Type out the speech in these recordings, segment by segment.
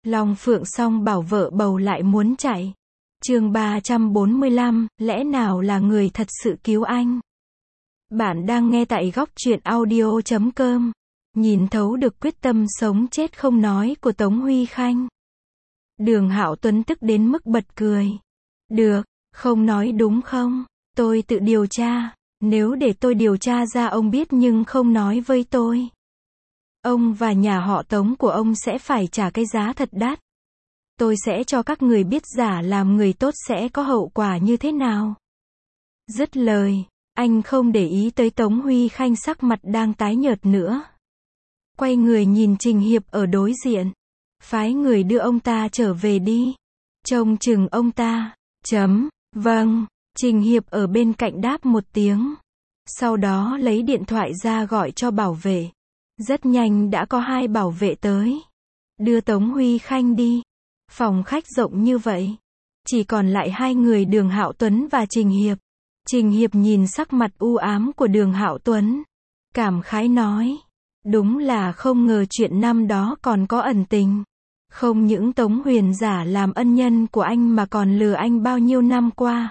Long Phượng Song bảo vợ bầu lại muốn chạy. Chương 345, lẽ nào là người thật sự cứu anh? Bạn đang nghe tại góc truyện audio.com. Nhìn thấu được quyết tâm sống chết không nói của Tống Huy Khanh. Đường Hạo Tuấn tức đến mức bật cười. Được, không nói đúng không? Tôi tự điều tra. Nếu để tôi điều tra ra ông biết nhưng không nói với tôi, ông và nhà họ Tống của ông sẽ phải trả cái giá thật đắt. Tôi sẽ cho các người biết giả làm người tốt sẽ có hậu quả như thế nào. Dứt lời, anh không để ý tới Tống Huy Khanh sắc mặt đang tái nhợt nữa. Quay người nhìn Trình Hiệp ở đối diện. Phái người đưa ông ta trở về đi. Trông chừng ông ta. Vâng. Trình Hiệp ở bên cạnh đáp một tiếng. Sau đó lấy điện thoại ra gọi cho bảo vệ. Rất nhanh đã có 2 bảo vệ tới. Đưa Tống Huy Khanh đi. Phòng khách rộng như vậy. Chỉ còn lại 2 người Đường Hạo Tuấn và Trình Hiệp. Trình Hiệp nhìn sắc mặt u ám của Đường Hạo Tuấn. Cảm khái nói. Đúng là không ngờ chuyện năm đó còn có ẩn tình. Không những Tống Huyền giả làm ân nhân của anh mà còn lừa anh bao nhiêu năm qua.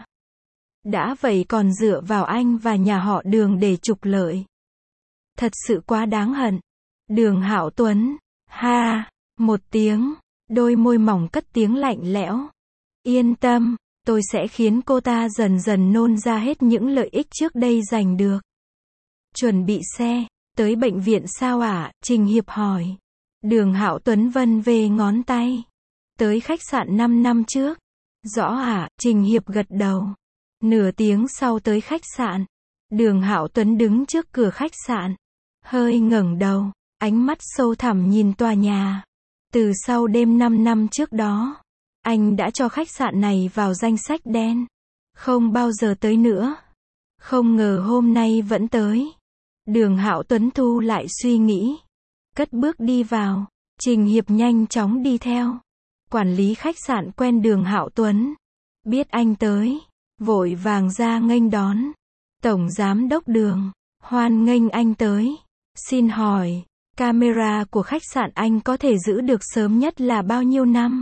Đã vậy còn dựa vào anh và nhà họ Đường để trục lợi. Thật sự quá đáng hận. Đường Hạo Tuấn, ha, một tiếng, đôi môi mỏng cất tiếng lạnh lẽo. Yên tâm, tôi sẽ khiến cô ta dần dần nôn ra hết những lợi ích trước đây giành được. Chuẩn bị xe, tới bệnh viện sao ạ? Trình Hiệp hỏi. Đường Hạo Tuấn vân về ngón tay. Tới khách sạn 5 năm trước. Rõ ạ, Trình Hiệp gật đầu. Nửa tiếng sau tới khách sạn. Đường Hạo Tuấn đứng trước cửa khách sạn. Hơi ngẩng đầu, ánh mắt sâu thẳm nhìn tòa nhà. Từ sau đêm 5 năm trước đó, anh đã cho khách sạn này vào danh sách đen. Không bao giờ tới nữa. Không ngờ hôm nay vẫn tới. Đường Hạo Tuấn thu lại suy nghĩ. Cất bước đi vào. Trình Hiệp nhanh chóng đi theo. Quản lý khách sạn quen Đường Hạo Tuấn. Biết anh tới. Vội vàng ra nghênh đón. Tổng giám đốc Đường. Hoan nghênh anh tới. Xin hỏi, camera của khách sạn anh có thể giữ được sớm nhất là bao nhiêu năm?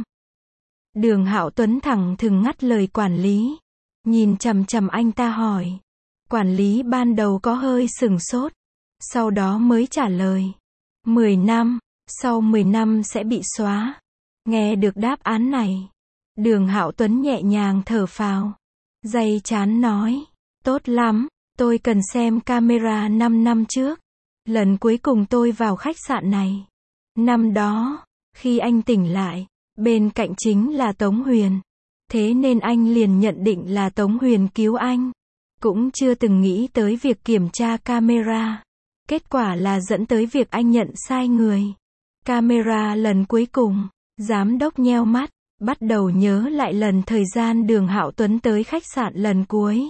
Đường Hạo Tuấn thẳng thừng ngắt lời quản lý. Nhìn chằm chằm anh ta hỏi. Quản lý ban đầu có hơi sửng sốt. Sau đó mới trả lời. 10 năm, sau 10 năm sẽ bị xóa. Nghe được đáp án này. Đường Hạo Tuấn nhẹ nhàng thở phào. Day chán nói. Tốt lắm, tôi cần xem camera 5 năm trước. Lần cuối cùng tôi vào khách sạn này. Năm đó, khi anh tỉnh lại, bên cạnh chính là Tống Huyền. Thế nên anh liền nhận định là Tống Huyền cứu anh. Cũng chưa từng nghĩ tới việc kiểm tra camera. Kết quả là dẫn tới việc anh nhận sai người. Camera lần cuối cùng, giám đốc nheo mắt, bắt đầu nhớ lại lần thời gian Đường Hạo Tuấn tới khách sạn lần cuối.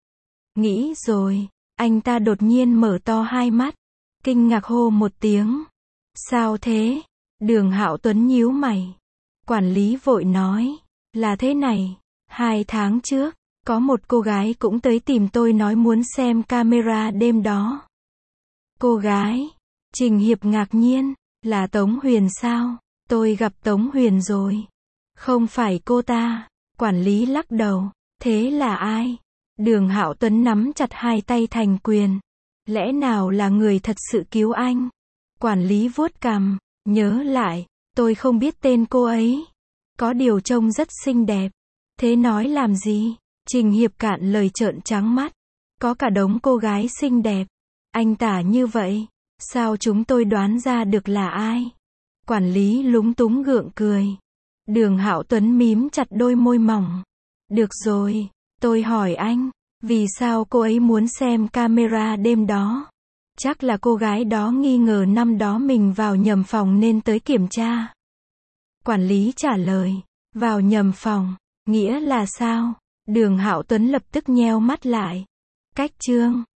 Nghĩ rồi, anh ta đột nhiên mở to hai mắt, kinh ngạc hô một tiếng. Sao thế? Đường Hạo Tuấn nhíu mày. Quản lý vội nói, là thế này, 2 tháng trước, có một cô gái cũng tới tìm tôi nói muốn xem camera đêm đó. Cô gái? Trình Hiệp ngạc nhiên, là Tống Huyền sao? Tôi gặp Tống Huyền rồi. Không phải cô ta. Quản lý lắc đầu. Thế là ai? Đường Hạo Tuấn nắm chặt hai tay thành quyền. Lẽ nào là người thật sự cứu anh? Quản lý vuốt cằm, nhớ lại, tôi không biết tên cô ấy. Có điều trông rất xinh đẹp. Thế nói làm gì? Trình Hiệp cạn lời trợn trắng mắt. Có cả đống cô gái xinh đẹp. Anh tả như vậy, sao chúng tôi đoán ra được là ai? Quản lý lúng túng gượng cười. Đường Hạo Tuấn mím chặt đôi môi mỏng. Được rồi, tôi hỏi anh, vì sao cô ấy muốn xem camera đêm đó? Chắc là cô gái đó nghi ngờ năm đó mình vào nhầm phòng nên tới kiểm tra. Quản lý trả lời, vào nhầm phòng, nghĩa là sao? Đường Hạo Tuấn lập tức nheo mắt lại. Cách chương